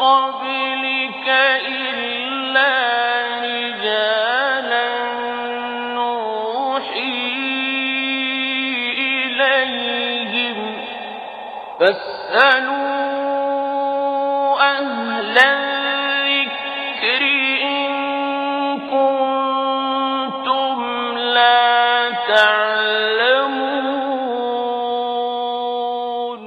قبلك إلا رجالا نوحي إليهم فاسألوا أهل الذكر إن كنتم لا تعلمون.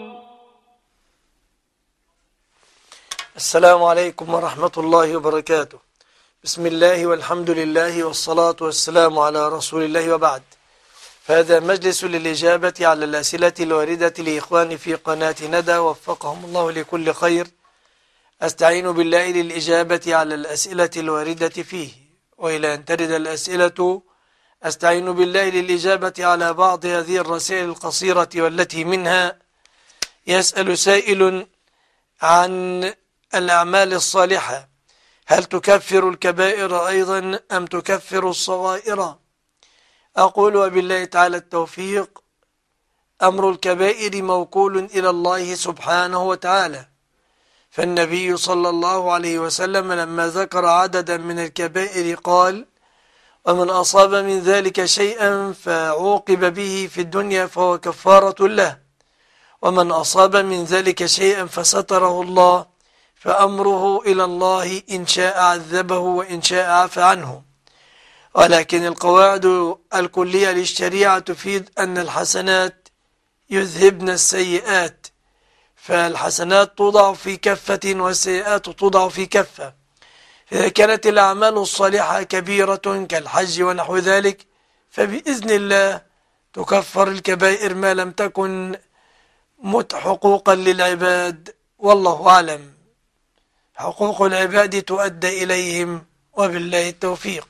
السلام عليكم ورحمة الله وبركاته. بسم الله والحمد لله والصلاة والسلام على رسول الله وبعد. فهذا مجلس للإجابة على الأسئلة الواردة لإخواني في قناة ندى وفقهم الله لكل خير. أستعين بالله للإجابة على الأسئلة الواردة فيه، وإلى أن ترد الأسئلة أستعين بالله للإجابة على بعض هذه الرسائل القصيرة، والتي منها: يسأل سائل عن الأعمال الصالحة، هل تكفر الكبائر أيضا أم تكفر الصغائر؟ أقول وبالله تعالى التوفيق، أمر الكبائر موكول إلى الله سبحانه وتعالى، فالنبي صلى الله عليه وسلم لما ذكر عددا من الكبائر قال: ومن أصاب من ذلك شيئا فعوقب به في الدنيا فهو كفارة له، ومن أصاب من ذلك شيئا فستره الله فأمره إلى الله، إن شاء عذبه وإن شاء عفى عنه. ولكن القواعد الكلية للشريعة تفيد أن الحسنات يذهبن السيئات، فالحسنات توضع في كفة والسيئات توضع في كفة. إذا كانت الأعمال الصالحة كبيرة كالحج ونحو ذلك فبإذن الله تكفر الكبائر ما لم تكن حقوقا للعباد، والله أعلم. حقوق العباد تؤدى إليهم، وبالله التوفيق.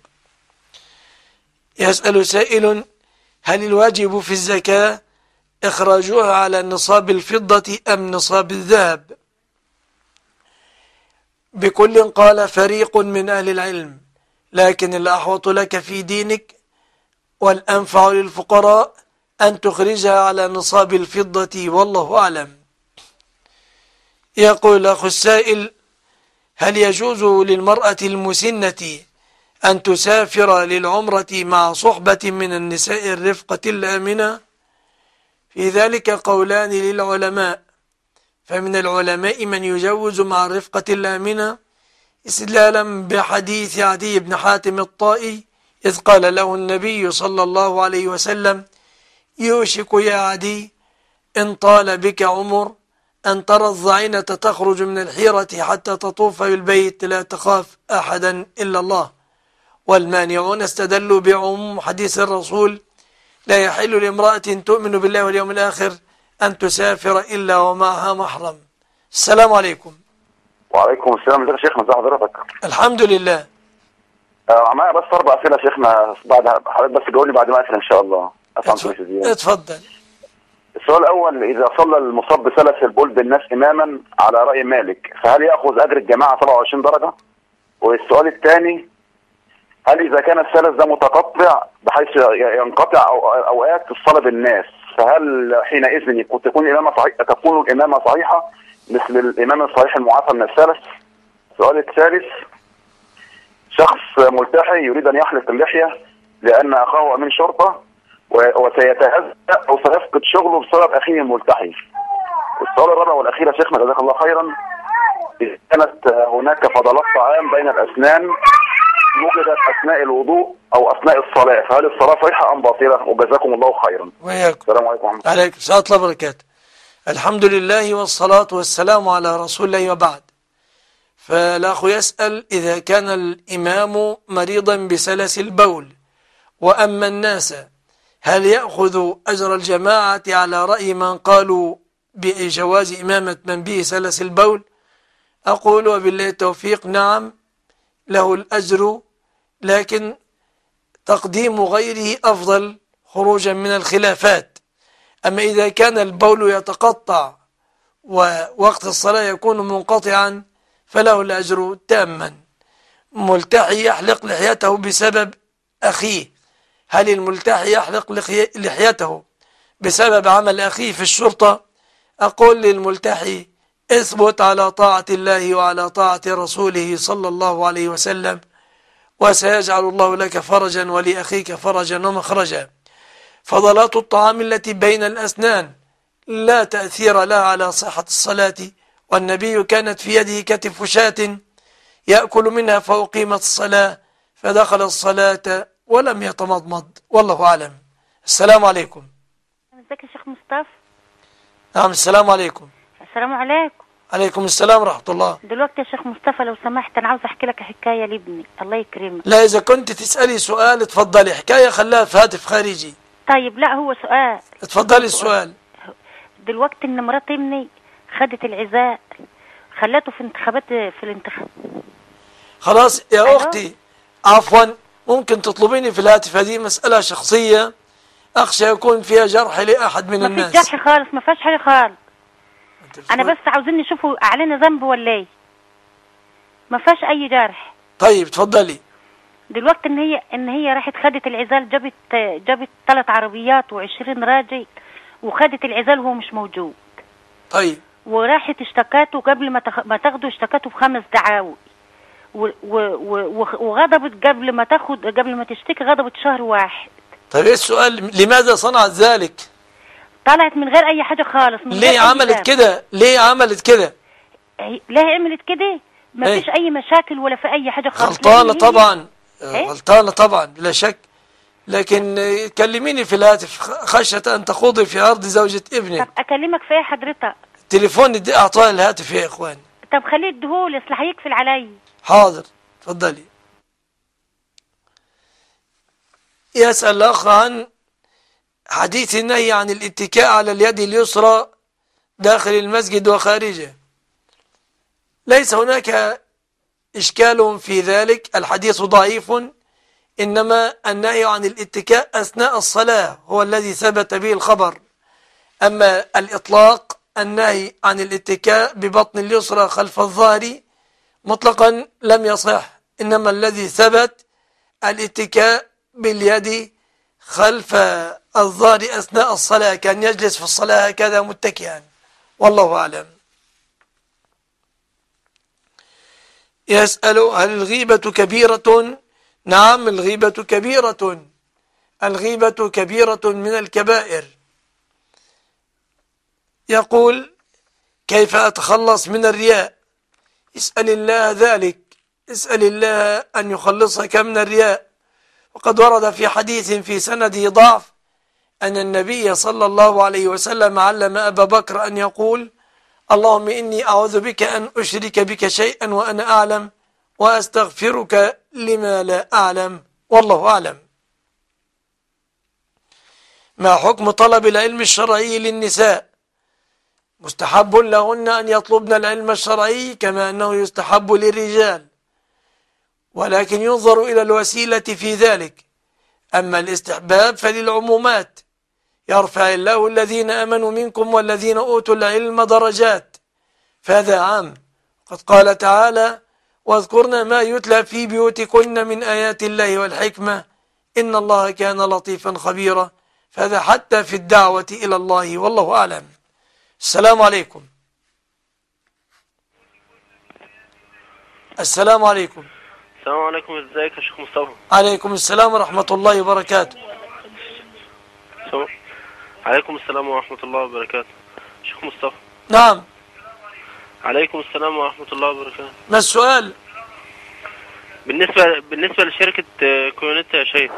يسأل سائل: هل الواجب في الزكاة إخراجها على نصاب الفضة أم نصاب الذهب؟ بكل قال فريق من أهل العلم، لكن الأحوط لك في دينك والأنفع للفقراء أن تخرجها على نصاب الفضة، والله أعلم. يقول أخو السائل: هل يجوز للمرأة المسنة أن تسافر للعمرة مع صحبة من النساء الرفقة الآمنة؟ في ذلك قولان للعلماء، فمن العلماء من يجوز مع الرفقة الآمنة استدلالا بحديث عدي بن حاتم الطائي إذ قال له النبي صلى الله عليه وسلم: يوشك يا عدي إن طال بك عمر أن ترى الضعينة تخرج من الحيرة حتى تطوف بالبيت لا تخاف أحدا إلا الله. والمانعون استدلوا بعموم حديث الرسول: لا يحل لامرأة تؤمن بالله واليوم الآخر أن تسافر إلا ومعها محرم. السلام عليكم. وعليكم السلام. ازيك يا شيخنا؟ ازي حضرتك؟ الحمد لله. معايا بس 4 أسئلة يا شيخنا، بعد حضرتك بس جاوبني بعد ما أسأل إن شاء الله. اتفضل. السؤال الأول: إذا صلى المصاب بثلث البول بالناس إماما على رأي مالك فهل يأخذ أجر الجماعة 27 درجة؟ والسؤال الثاني: هل إذا كان الثلث ده متقطع بحيث ينقطع أوقات الصلاة بالناس فهل حينئذ تكون الإمامة صحيحة مثل الإمام الصحيح المعافى من الثلث؟ السؤال الثالث: شخص ملتحي يريد أن يحلق اللحية لأن أخاه أمين شرطة وسيتهزأ أو سيفقد شغله بسبب أخيه الملتحي. السؤال الرابع والأخير يا شيخنا جزاك الله خيرا: إذا كانت هناك فضلات طعام بين الأسنان وجدت أثناء الوضوء أو أثناء الصلاة فهل الصلاة صحيحة أم باطلة؟ وجزاكم الله خيرا. وياكم. السلام عليكم ورحمة الله. عليكم السلام ورحمة الله وبركاته. الحمد لله والصلاة والسلام على رسول الله وبعد. فالأخ يسأل: إذا كان الإمام مريضا بسلس البول وأما الناس هل يأخذ أجر الجماعة على رأي من قالوا بجواز إمامة من به سلس البول؟ أقول وبالله التوفيق: نعم له الأجر، لكن تقديم غيره أفضل خروجا من الخلافات. أما إذا كان البول يتقطع ووقت الصلاة يكون منقطعا فله الأجر تاما. ملتحي يحلق لحيته بسبب أخيه، هل الملتحي يحلق لحيته بسبب عمل أخيه في الشرطة؟ أقول للملتحي: اثبت على طاعة الله وعلى طاعة رسوله صلى الله عليه وسلم، وسيجعل الله لك فرجا ولأخيك فرجا ومخرجا. فضلات الطعام التي بين الأسنان لا تأثير لها على صحة الصلاة، والنبي كانت في يده كتف شاة يأكل منها فأقيمت الصلاة فدخل الصلاة ولم يتمضمض. والله أعلم. السلام عليكم. ازيك يا شيخ مصطفى؟ نعم السلام عليكم. السلام عليكم. عليكم السلام ورحمة الله. دلوقتي يا شيخ مصطفى لو سمحت انا عاوز احكي لك حكايه لابني، الله يكرمك. لا، إذا كنت تسألي سؤال اتفضلي، حكاية خلاها في هاتف خارجي. طيب لا هو سؤال. اتفضلي السؤال. دلوقتي ان مرات ابني خدت العزاء، خلته في انتخابات في الانتخاب. خلاص يا أختي، عفوا ممكن تطلبيني في الهاتف، هذه مسألة شخصية أخشى يكون فيها جرح لأحد من الناس. ما فيش جرح خالص، ما فيهاش حاجة خالص. أنا بس عاوزين نشوفوا علينا ذنب ولا إيه؟ ما فيهاش أي جرح. طيب اتفضلي. دلوقتي إن هي راحت خدت العزال، جابت 3 عربيات و20 راجل وخدت العزال وهو مش موجود. طيب. وراحت اشتكته قبل ما تاخده، اشتكته ب5 دعاوي. وغضبت قبل ما تشتكي غضبت شهر واحد. طيب ايه السؤال؟ لماذا صنعت ذلك؟ طلعت من غير اي حاجة خالص. ليه عملت كده؟ ليه عملت كده؟ ليه عملت كده؟ ما فيش اي مشاكل ولا في اي حاجة خالص. غلطانة طبعا. غلطانة طبعا بلا شك، لكن كلميني في الهاتف خشية ان تخوضي في عرض زوجة ابنك. طب اكلمك في ايه حضرتك؟ التليفون دي اعطاه الهاتف يا اخوان. طب خليه اديهولي اصل هيقفل عليا. حاضر اتفضلي. يسأل الأخ عن حديث النهي عن الاتكاء على اليد اليسرى داخل المسجد وخارجه. ليس هناك إشكال في ذلك، الحديث ضعيف، إنما النهي عن الاتكاء أثناء الصلاة هو الذي ثبت به الخبر. أما الإطلاق النهي عن الاتكاء ببطن اليسرى خلف الظهر مطلقا لم يصح، إنما الذي ثبت الاتكاء باليد خلف الظهر أثناء الصلاة، كان يجلس في الصلاة هكذا متكئا. والله أعلم. يسأل هل الغيبة كبيرة؟ نعم الغيبة كبيرة، الغيبة كبيرة من الكبائر. يقول كيف أتخلص من الرياء؟ اسأل الله ذلك، اسأل الله أن يخلصك من الرياء. وقد ورد في حديث في سنده ضعف أن النبي صلى الله عليه وسلم علم أبا بكر أن يقول اللهم إني أعوذ بك أن أشرك بك شيئا وأنا أعلم وأستغفرك لما لا أعلم. والله أعلم. ما حكم طلب العلم الشرعي للنساء؟ مستحب لهن أن يطلبن العلم الشرعي كما أنه يستحب للرجال، ولكن ينظر إلى الوسيلة في ذلك. أما الاستحباب فللعمومات، يرفع الله الذين آمنوا منكم والذين أوتوا العلم درجات، فهذا عام. قد قال تعالى واذكرن ما يتلى في بيوتكن من آيات الله والحكمة إن الله كان لطيفا خبيرا، فهذا حتى في الدعوة إلى الله. والله أعلم. السلام عليكم. السلام عليكم. السلام عليكم، ازيك يا شيخ مصطفى؟ عليكم السلام ورحمة الله وبركاته. عليكم السلام ورحمة الله وبركاته. شيخ مصطفى. نعم. عليكم السلام ورحمة الله وبركاته. ما السؤال؟ بالنسبة لشركة كيونت يا شيخ.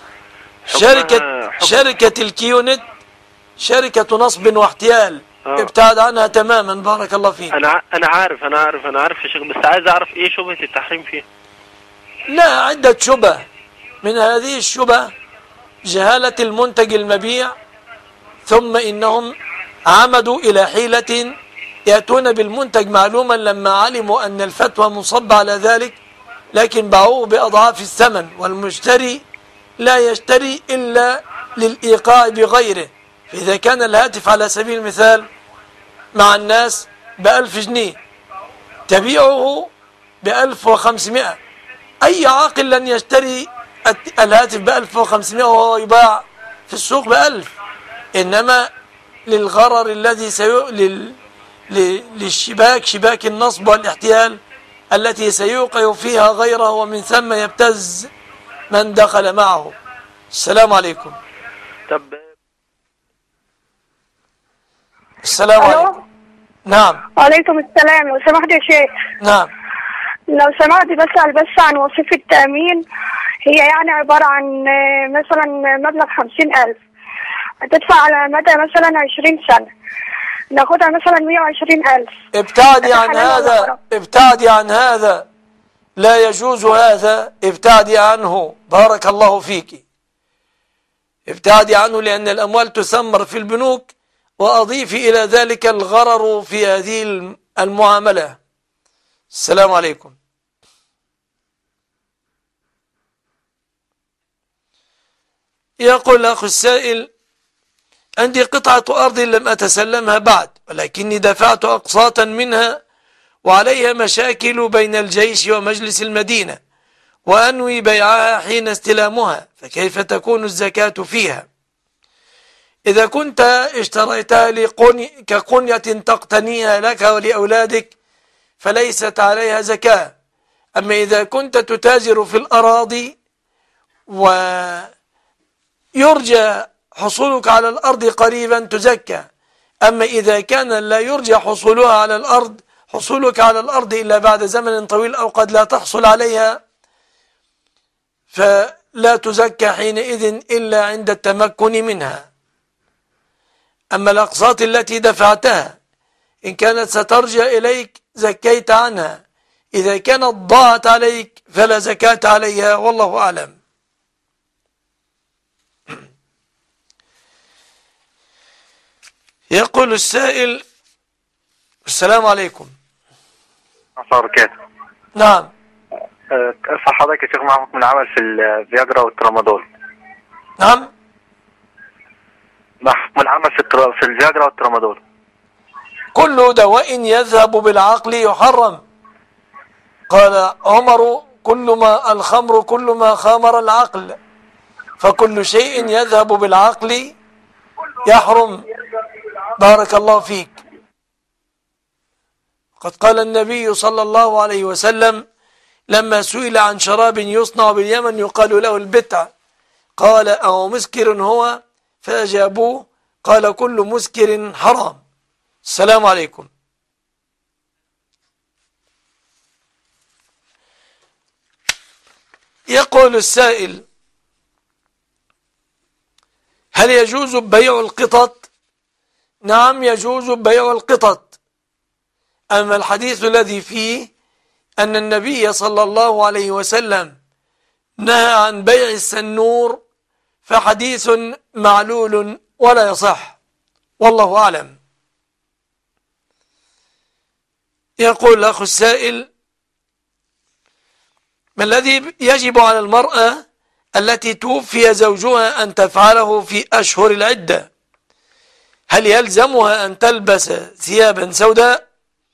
شركة الكيونت شركة نصب واحتيال. ابتعد عنها تماما. بارك الله فيك. أنا عارف يا شيخ، بس عايز أعرف إيه شبهة التحريم فيها؟ لا، عدة شبه. من هذه الشبه جهالة المنتج المبيع، ثم إنهم عمدوا إلى حيلة يأتون بالمنتج معلوما لما علموا أن الفتوى منصب على ذلك، لكن باعوه بأضعاف الثمن، والمشتري لا يشتري إلا للإيقاع بغيره. فإذا كان الهاتف على سبيل المثال مع الناس ب1000 جنيه تبيعه ب1500، أي عاقل لن يشتري الهاتف ب1500 وهو يباع في السوق ب1000. إنما للغرر الذي للشباك، شباك النصب والاحتيال التي سيوقع فيها غيره، ومن ثم يبتز من دخل معه. السلام عليكم. طب السلام عليكم. نعم. وعليكم السلام. لو سمحت يا شيخ. نعم. لو سمحت بسأل بس عن وظيفة التأمين. هي يعني عبارة عن مثلا مبلغ 50,000 هتدفع على مدى مثلا 20 سنة، ناخدها مثلا 120,000. ابتعدي عن هذا، ابتعدي عن هذا، لا يجوز هذا، ابتعدي عنه، بارك الله فيك. ابتعدي عنه، لأن الأموال تثمر في البنوك، وأضيفي إلى ذلك الغرر في هذه المعاملة. السلام عليكم. يقول الأخ السائل: عندي قطعة أرض لم أتسلمها بعد، ولكني دفعت أقساطا منها وعليها مشاكل بين الجيش ومجلس المدينة، وأنوي بيعها حين استلامها، فكيف تكون الزكاة فيها؟ إذا كنت اشتريتها كقنية تقتنيها لك ولأولادك فليست عليها زكاة. أما إذا كنت تتاجر في الأراضي ويرجى حصولك على الأرض قريبا تزكى. أما إذا كان لا يرجى حصولك على الأرض إلا بعد زمن طويل أو قد لا تحصل عليها، فلا تزكى حينئذ إلا عند التمكن منها. أما الأقساط التي دفعتها إن كانت سترجع إليك زكيت عنها، إذا كانت ضاعت عليك فلا زكاة عليها، والله أعلم. يقول السائل: السلام عليكم. نعم. اسأل حضرتك يا شيخ ما حكم العمل في الفياجرا والترامادول؟ نعم. ما حكم العمل في الفياجرا والترامادول؟ كل دواء يذهب بالعقل يحرم. قال عمر: الخمر كل ما خامر العقل، فكل شيء يذهب بالعقل يحرم. بارك الله فيك. قد قال النبي صلى الله عليه وسلم لما سئل عن شراب يصنع باليمن يقال له البتع، قال: أو مسكر هو؟ فأجابوه قال: كل مسكر حرام. السلام عليكم. يقول السائل: هل يجوز بيع القطط؟ نعم، يجوز بيع القطط. أما الحديث الذي فيه أن النبي صلى الله عليه وسلم نهى عن بيع السنور فحديث معلول ولا يصح، والله أعلم. يقول الأخ السائل: ما الذي يجب على المرأة التي توفي زوجها أن تفعله في أشهر العدة؟ هل يلزمها أن تلبس ثيابا سوداء؟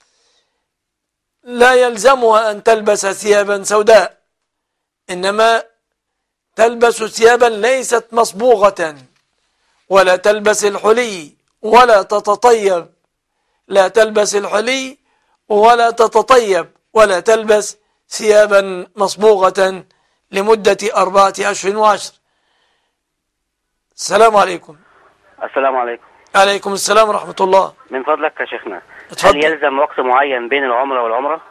لا يلزمها أن تلبس ثيابا سوداء، إنما تلبس ثيابا ليست مصبوغة، ولا تلبس الحلي ولا تتطيب. لا تلبس الحلي ولا تتطيب ولا تلبس ثيابا مصبوغة لمدة 4 أشهر و10. السلام عليكم. السلام عليكم. عليكم السلام ورحمة الله. من فضلك يا شيخنا، اتفضل. هل يلزم وقت معين بين العمرة والعمرة؟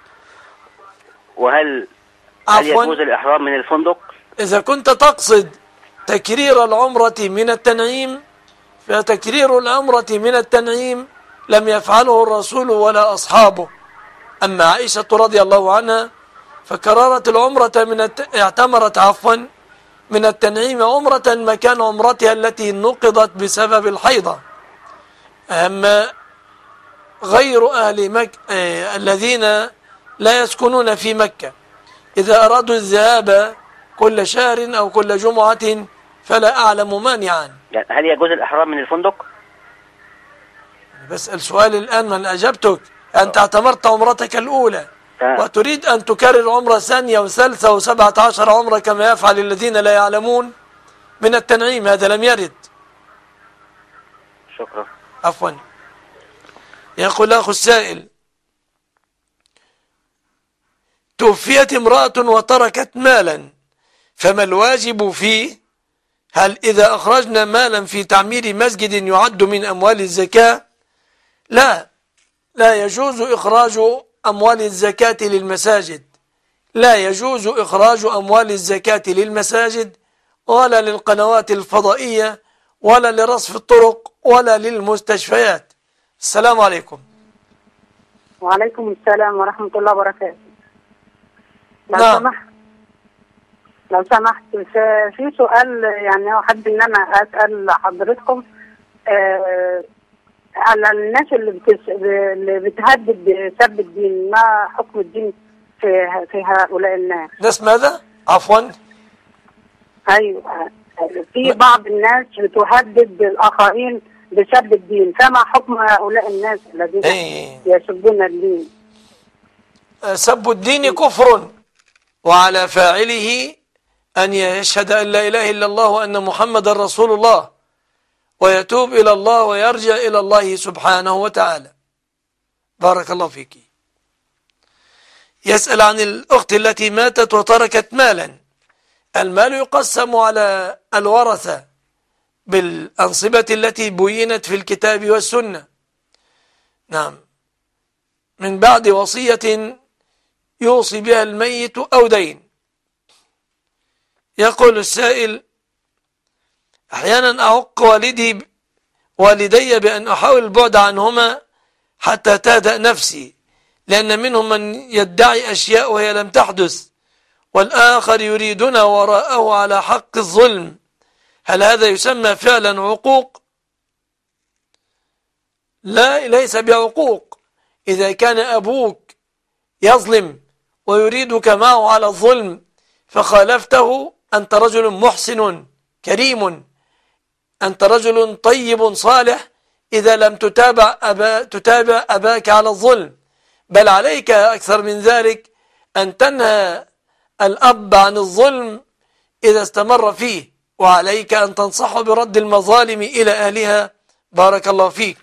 وهل يجوز الإحرام من الفندق؟ إذا كنت تقصد تكرير العمرة من التنعيم، فتكرير العمرة من التنعيم لم يفعله الرسول ولا أصحابه. أما عائشة رضي الله عنها فكررت العمرة اعتمرت من التنعيم عمرة مكان عمرتها التي نقضت بسبب الحيضة. أما غير أهل مكة الذين لا يسكنون في مكة إذا أرادوا الذهاب كل شهر أو كل جمعة فلا أعلم مانعا. يعني هل يجوز الإحرام من الفندق؟ بسأل سؤال الآن من أجبتك. أنت اعتمرت عمرتك الأولى وتريد أن تكرر عمرة ثانية وثالثة و17 عمرة كما يفعل الذين لا يعلمون من التنعيم، هذا لم يرد. شكرا. عفوا. يقول أخو السائل: توفيت امرأة وتركت مالا، فما الواجب فيه؟ هل إذا أخرجنا مالا في تعمير مسجد يعد من أموال الزكاة؟ لا يجوز إخراج أموال الزكاة للمساجد، لا يجوز إخراج أموال الزكاة للمساجد ولا للقنوات الفضائية ولا لرصف الطرق ولا للمستشفيات. السلام عليكم. وعليكم السلام ورحمة الله وبركاته. لو سمحت في سؤال، يعني أحب إن أنا أسأل حضرتكم على الناس اللي بتهدد بسب الدين، ما حكم الدين في هؤلاء الناس؟ ناس ماذا؟ عفوا. أيوة، في بعض الناس بتهدد الآخرين بسب الدين، فما حكم هؤلاء الناس الذين يسبون الدين؟ سب الدين كفر، وعلى فاعله أن يشهد أن لا إله إلا الله وأن محمد رسول الله، ويتوب إلى الله ويرجع إلى الله سبحانه وتعالى. بارك الله فيك. يسأل عن الأخت التي ماتت وتركت مالا. المال يقسم على الورثة بالأنصبة التي بينت في الكتاب والسنة، نعم، من بعد وصية يوصي بها الميت أو دين. يقول السائل: أحيانا أعق والدي بأن أحاول البعد عنهما حتى تهدأ نفسي، لأن منهم من يدعي أشياء وهي لم تحدث، والآخر يريدنا وراءه على حق الظلم. هل هذا يسمى فعلا عقوق؟ لا، ليس بعقوق. إذا كان أبوك يظلم ويريدك معه على الظلم فخالفته، أنت رجل محسن كريم، أنت رجل طيب صالح إذا لم تتابع أباك على الظلم، بل عليك أكثر من ذلك أن تنهى الأب عن الظلم إذا استمر فيه، وعليك أن تنصحه برد المظالم إلى أهلها. بارك الله فيك.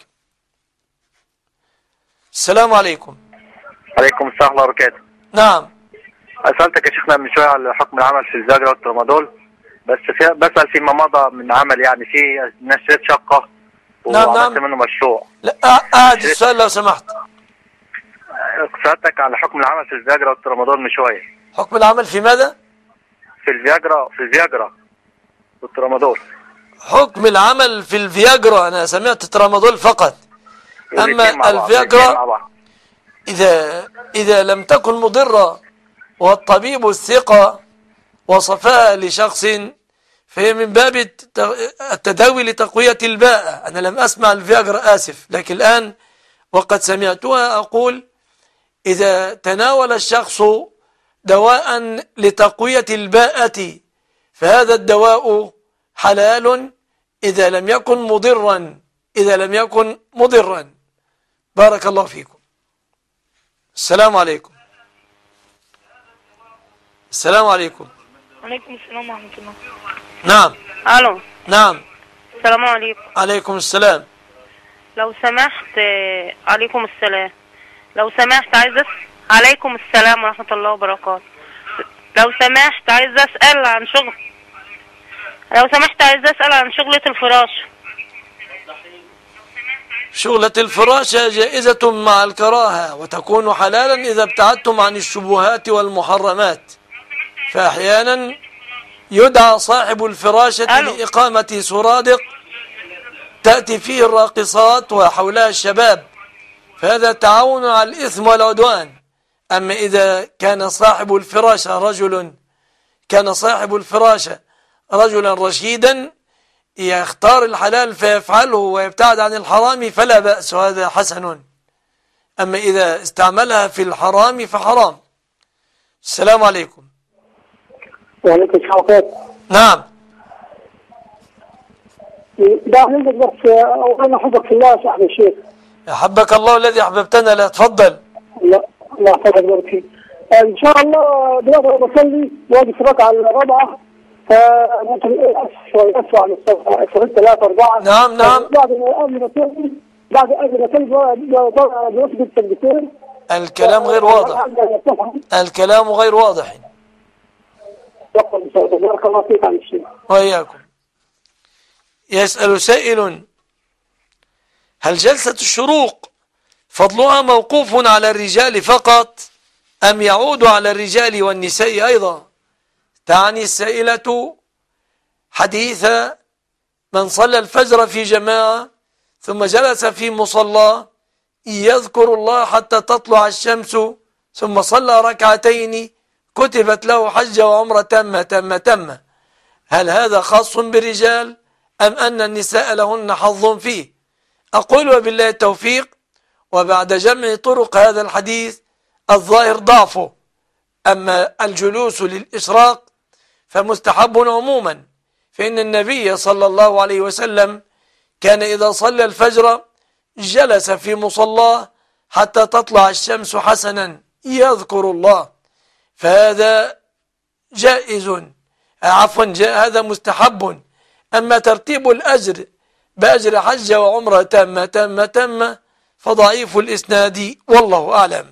السلام عليكم. عليكم السلام ورحمة الله وبركاته. نعم. سألتك يا شيخنا من شوية على حكم العمل في الفياجرا والترامادول، بسأل فيما مضى من عمل، يعني في نشرت شقة وعملت منه مشروع. لا، أعد السؤال لو سمحت. سألتك على حكم العمل في الفياجرا والترامادول من شوية. حكم العمل في ماذا؟ في الفياجرا والترامادول. حكم العمل في الفياجرا، أنا سمعت الترامادول فقط. أما الفياجرا إذا لم تكن مضرة والطبيب الثقة وصفها لشخص فهي من باب التداوي لتقوية الباءة. أنا لم أسمع الفياجرا، آسف، لكن الآن وقد سمعتها أقول: إذا تناول الشخص دواء لتقوية الباءة فهذا الدواء حلال إذا لم يكن مضرا. بارك الله فيكم. السلام عليكم. السلام عليكم. وعليكم السلام ورحمة الله. نعم. ألو. نعم. السلام عليكم. عليكم السلام. لو سمحت. عليكم السلام. لو سمحت عليكم السلام ورحمة الله وبركاته. لو سمحت عايز أسأل عن شغلة الفراشة. شغلة الفراشة جائزة مع الكراهة، وتكون حلالا إذا ابتعدتم عن الشبهات والمحرمات. فأحيانا يدعى صاحب الفراشة لإقامة سرادق تأتي فيه الراقصات وحولها الشباب، فهذا تعاون على الإثم والعدوان. أما إذا كان صاحب الفراشة رجلا رشيدا يختار الحلال فيفعله ويبتعد عن الحرام فلا بأس، وهذا حسن. أما إذا استعملها في الحرام فحرام. السلام عليكم. وعليكم السلام. نعم. ده عندك بس أنا أحبك في الله يا صاحبي الشيخ. أحبك الله الذي أحببتنا. لا تفضل. الله يحفظك ويبارك فيك. إن شاء الله دلوقتي بصلي واجي في الركعة الرابعة، فممكن أسرع عن الصلاة 3 4. نعم. بعد ما أصلي بعد أجل بوصف التلفزيون. الكلام غير واضح. الكلام غير واضح. بارك الله فيك عن الشيخ. وإياكم. يسأل سائل: هل جلسة الشروق فضلها موقوف على الرجال فقط أم يعود على الرجال والنساء أيضا؟ تعني السائلة حديث من صلى الفجر في جماعة ثم جلس في مصلى يذكر الله حتى تطلع الشمس ثم صلى ركعتين كتبت له حجة وعمرة تامة. هل هذا خاص بالرجال أم أن النساء لهن حظ فيه؟ أقول وبالله التوفيق. وبعد جمع طرق هذا الحديث الظاهر ضعفه. أما الجلوس للإشراق فمستحب عموما، فإن النبي صلى الله عليه وسلم كان إذا صلى الفجر جلس في مصلاه حتى تطلع الشمس حسنا يذكر الله، فهذا جائز، هذا مستحب. أما ترتيب الأجر بأجر حجة وعمرة تامة فضعيف الإسناد والله أعلم.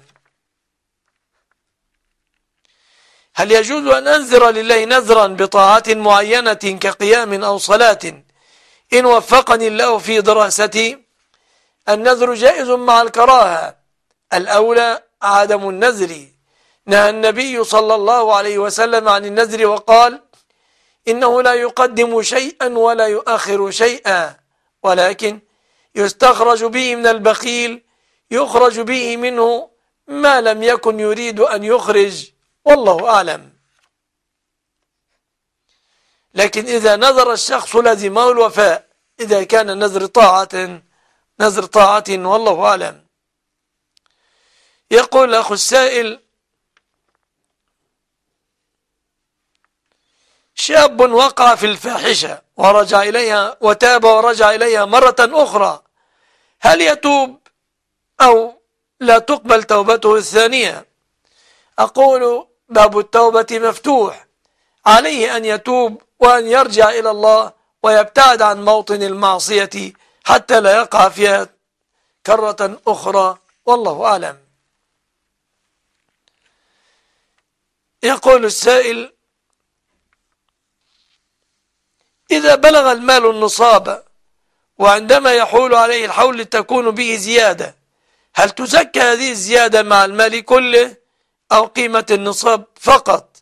هل يجوز أن أنذر لله نذرا بطاعة معينة كقيام أو صلاة إن وفقني الله في دراستي؟ النذر جائز مع الكراهة، الأولى عدم النذر. نهى النبي صلى الله عليه وسلم عن النذر وقال: إنه لا يقدم شيئا ولا يؤخر شيئا، ولكن يستخرج به من البخيل يخرج به منه ما لم يكن يريد أن يخرج، والله أعلم. لكن إذا نذر الشخص لزمه الوفاء، إذا كان نذر طاعة والله أعلم. يقول أخو السائل: شاب وقع في الفاحشة ورجع إليها وتاب ورجع إليها مرة أخرى، هل يتوب أو لا تقبل توبته الثانية؟ أقول: باب التوبة مفتوح، عليه أن يتوب وأن يرجع إلى الله ويبتعد عن موطن المعصية حتى لا يقع فيها كرة أخرى، والله أعلم. يقول السائل: إذا بلغ المال النصاب وعندما يحول عليه الحول تكون به زيادة، هل تزكى هذه الزيادة مع المال كله أو قيمة النصاب فقط؟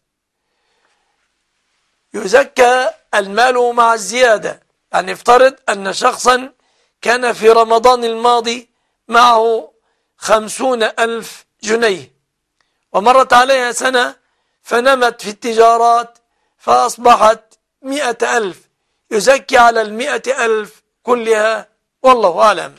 يزكى المال مع الزيادة. يعني افترض أن شخصا كان في رمضان الماضي معه 50,000 جنيه ومرت عليها سنة فنمت في التجارات فأصبحت 100,000، يزكي على 100,000 كلها، والله أعلم.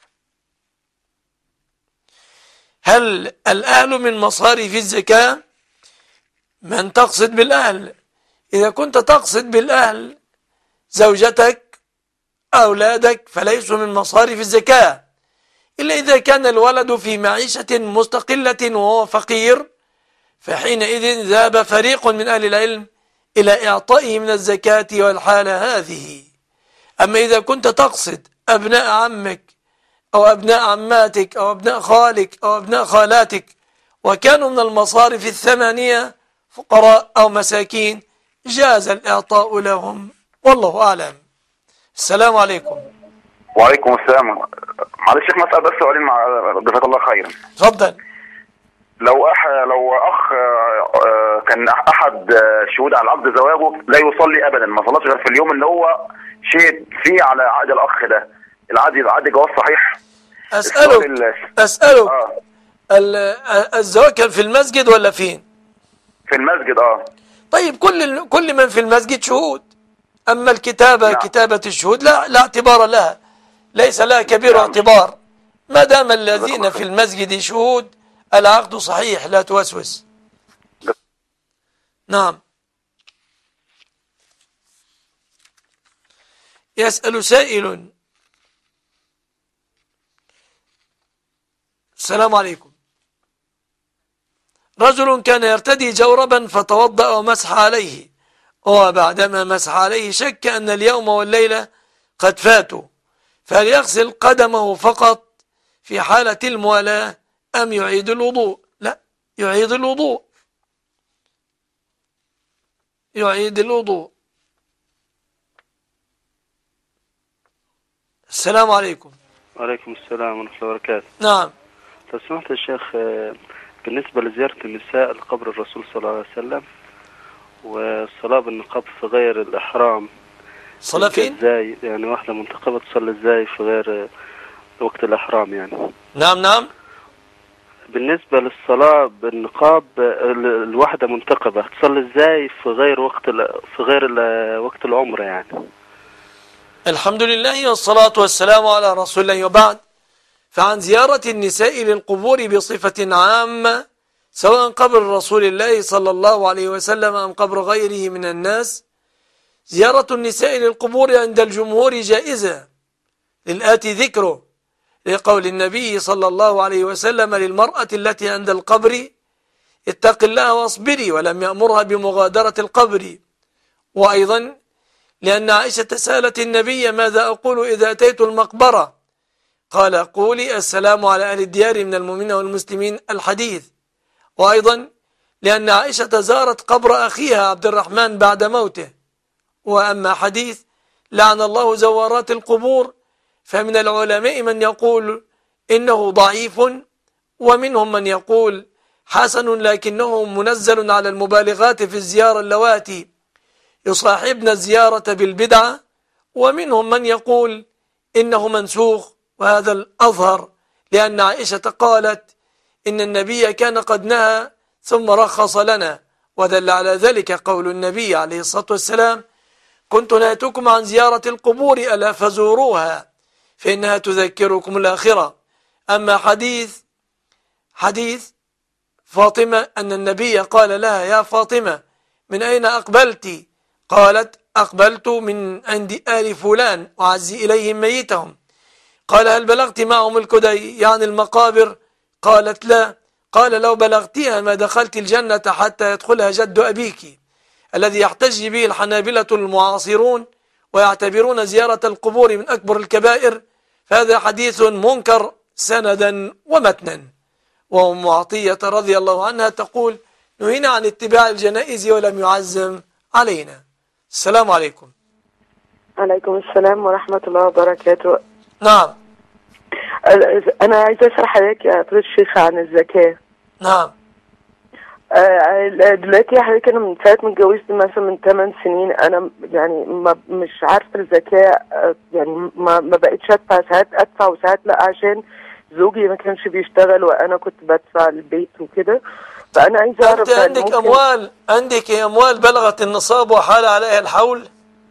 هل الأهل من مصاريف الزكاة؟ من تقصد بالأهل؟ إذا كنت تقصد بالأهل زوجتك أولادك فليسوا من مصاريف الزكاة، إلا إذا كان الولد في معيشة مستقلة وهو فقير، فحينئذ ذهب فريق من أهل العلم إلى إعطائه من الزكاة والحالة هذه. أما إذا كنت تقصد أبناء عمك أو أبناء عماتك أو أبناء خالك أو أبناء خالاتك وكانوا من المصارف الثمانية فقراء أو مساكين، جاز الإعطاء لهم، والله أعلم. السلام عليكم. وعليكم السلام. معلش يا شيخ، مسألة بس سؤالين، جزاك الله خيرا. اتفضل. لو أخ كان أحد شهود على عقد زواجه لا يصلي أبدا، ما صلاش غير في اليوم اللي هو شهد فيه على عقد الأخ ده، العقد جواز صحيح؟ أسألك الزواج كان في المسجد ولا فين؟ في المسجد. طيب كل من في المسجد شهود، أما الكتابة كتابة الشهود لا اعتبار لها، ليس لها كبير اعتبار، ما دام الذين في المسجد شهود العقد صحيح، لا توسوس. نعم. يسأل سائل: السلام عليكم. رجل كان يرتدي جوربا فتوضأ ومسح عليه، وبعدما مسح عليه شك أن اليوم والليلة قد فاتوا، فهل يغسل قدمه فقط في حالة الموالاة أم يعيد الوضوء؟ لا، يعيد الوضوء، يعيد الوضوء. السلام عليكم. وعليكم السلام ورحمة الله وبركاته. نعم. لو سمحت يا شيخ، بالنسبة لزيارة النساء لقبر الرسول صلى الله عليه وسلم والصلاة بالنقاب في غير الإحرام، صلاة فين؟ ازاي يعني واحدة منتقبة تصلي ازاي في غير وقت الإحرام يعني؟ نعم نعم. بالنسبة للصلاة بالنقاب، الواحدة منتقبة تصلي ازاي في غير وقت العمرة يعني؟ الحمد لله والصلاة والسلام على رسول الله، وبعد. فعن زيارة النساء للقبور بصفة عامة، سواء قبر رسول الله صلى الله عليه وسلم أم قبر غيره من الناس، زيارة النساء للقبور عند الجمهور جائزة للآتي ذكره، لقول النبي صلى الله عليه وسلم للمرأة التي عند القبر: اتق الله واصبري، ولم يأمرها بمغادرة القبر. وأيضا لأن عائشة سألت النبي: ماذا أقول إذا أتيت المقبرة؟ قال: قولي: السلام على أهل الديار من المؤمنين والمسلمين، الحديث. وأيضا لأن عائشة زارت قبر أخيها عبد الرحمن بعد موته. وأما حديث لعن الله زوارات القبور، فمن العلماء من يقول إنه ضعيف، ومنهم من يقول حسن لكنه منزل على المبالغات في الزيارة اللواتي يصاحبن الزيارة بالبدعة، ومنهم من يقول إنه منسوخ، وهذا الأظهر، لأن عائشة قالت إن النبي كان قد نهى ثم رخص لنا، ودل على ذلك قول النبي عليه الصلاة والسلام: كنت نهيتكم عن زيارة القبور ألا فزوروها فإنها تذكركم الآخرة. أما حديث فاطمة أن النبي قال لها: يا فاطمة من أين أقبلت؟ قالت: أقبلت من عند آل فلان وعزي إليهم ميتهم. قال: هل بلغت معهم الكدي يعني المقابر؟ قالت: لا. قال: لو بلغتها ما دخلت الجنة حتى يدخلها جد أبيك، الذي يحتج به الحنابلة المعاصرون ويعتبرون زيارة القبور من أكبر الكبائر. فهذا حديث منكر سندا ومتنا. وأم عطية رضي الله عنها تقول: نهينا عن اتباع الجنائز ولم يعزم علينا. السلام عليكم. عليكم السلام ورحمة الله وبركاته. نعم. أنا عايزة أسأل حضرتك يا فضيلة الشيخ عن الزكاة. نعم. دلوقتي يا حضرتك أنا من ساعة ما اتجوزت مثلا من 8 سنين، أنا يعني مش عارفة الزكاة، يعني ما بقتش أدفع، ساعات أدفع وساعات لا، عشان زوجي ما كانش بيشتغل وأنا كنت بدفع البيت وكده. فأنا عايزة أعرف، أنت عندك أموال بلغت النصاب وحال عليها الحول؟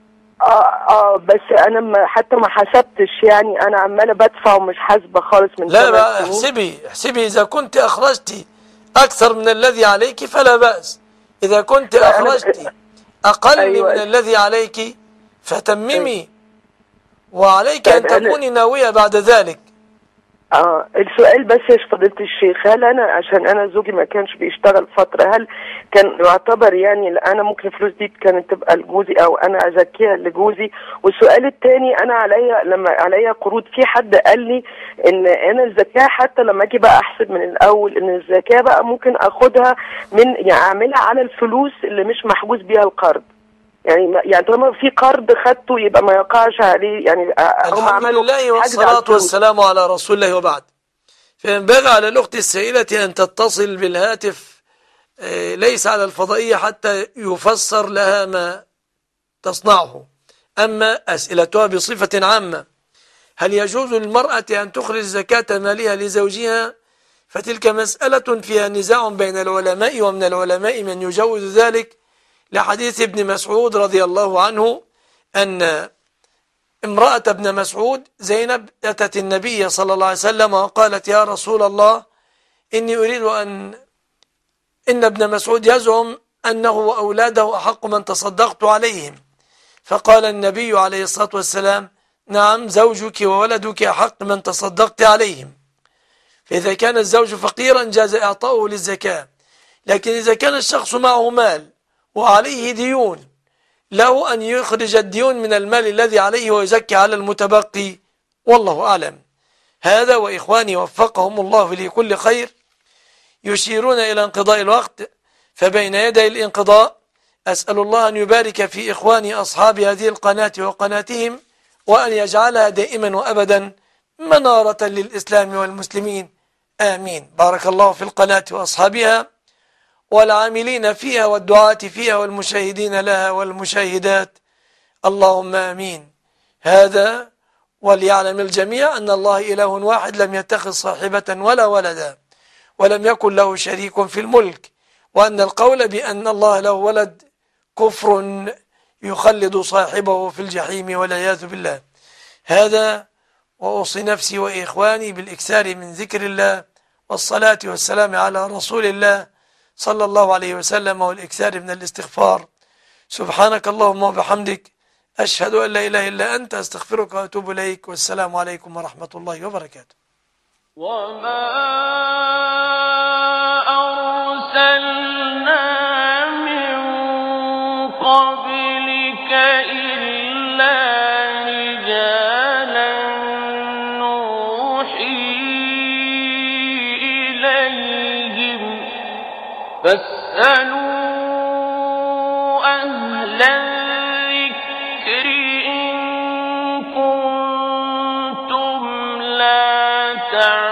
بس أنا حتى ما حسبتش، يعني أنا عمالة بدفع ومش حاسبة خالص من 8 سنين. لا، احسبي إذا كنت أخرجتي أكثر من الذي عليك فلا بأس، إذا كنت أخرجت أقل من الذي عليك فتممي، وعليك أن تكوني ناوية بعد ذلك. السؤال بس يا فضيلة الشيخ، هل أنا عشان أنا زوجي ما كانش بيشتغل فترة، هل كان يعتبر يعني أنا ممكن الفلوس دي كانت تبقى لجوزي أو أنا أزكيها لجوزي؟ والسؤال الثاني، أنا لما عليا قروض، في حد قال لي إن أنا الزكاة حتى لما أجي بقى أحسب من الأول إن الزكاة بقى ممكن أخدها يعني أعملها على الفلوس اللي مش محجوز بيها القرض، يعني طالما في قرض خدته يبقى ما يقعش عليه، يعني الحمد لله والصلاة والسلام على رسول الله، وبعد. فينبغي على الأخت السائلة أن تتصل بالهاتف ليس على الفضائية حتى يفسر لها ما تصنعه. أما أسئلتها بصفة عامة: هل يجوز للمرأة أن تخرج زكاة مالها لزوجها؟ فتلك مسألة فيها نزاع بين العلماء، ومن العلماء من يجوز ذلك لحديث ابن مسعود رضي الله عنه أن امرأة ابن مسعود زينب أتت النبي صلى الله عليه وسلم وقالت: يا رسول الله، إني أريد إن ابن مسعود يزعم أنه وأولاده أحق من تصدقت عليهم. فقال النبي عليه الصلاة والسلام: نعم، زوجك وولدك أحق من تصدقت عليهم. فإذا كان الزوج فقيرا جاز إعطاؤه للزكاة، لكن إذا كان الشخص معه مال وعليه ديون له أن يخرج الديون من المال الذي عليه ويزكي على المتبقي، والله أعلم. هذا وإخواني وفقهم الله لكل خير يشيرون إلى انقضاء الوقت، فبين يدي الانقضاء أسأل الله أن يبارك في إخواني أصحاب هذه القناة وقناتهم، وأن يجعلها دائما وأبدا منارة للإسلام والمسلمين، آمين. بارك الله في القناة وأصحابها والعاملين فيها والدعاة فيها والمشاهدين لها والمشاهدات، اللهم آمين. هذا وليعلم الجميع أن الله إله واحد لم يتخذ صاحبة ولا ولدا ولم يكن له شريك في الملك، وأن القول بأن الله له ولد كفر يخلد صاحبه في الجحيم والعياذ بالله. هذا وأوصي نفسي وإخواني بالإكثار من ذكر الله والصلاة والسلام على رسول الله صلى الله عليه وسلم، والإكثار من الاستغفار. سبحانك اللهم وبحمدك، أشهد أن لا إله إلا أنت، أستغفرك وأتوب إليك، والسلام عليكم ورحمة الله وبركاته. وما أرسلنا من قبلك إلا رجالا نوحي إليهم فاسألوا أهل الذكر إن كنتم لا تعلمون.